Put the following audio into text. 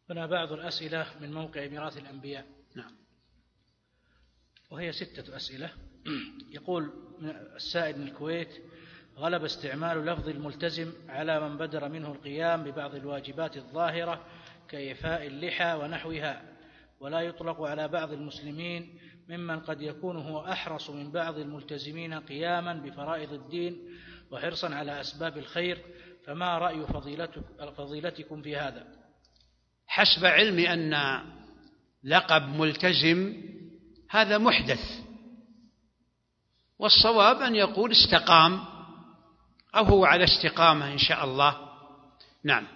هنا بعض الأسئلة من موقع ميراث الأنبياء. نعم. وهي 6 أسئلة. يقول السائل من الكويت: غلب استعمال لفظ الملتزم على من بدر منه القيام ببعض الواجبات الظاهرة كإيفاء اللحى ونحوها، ولا يطلق على بعض المسلمين ممن قد يكون هو أحرص من بعض الملتزمين قياما بفرائض الدين وحرصا على أسباب الخير، فما رأي فضيلتكم في هذا؟ حسب علمي أن لقب ملتزم هذا محدث، والصواب أن يقول استقام أو هو على استقامة إن شاء الله. نعم.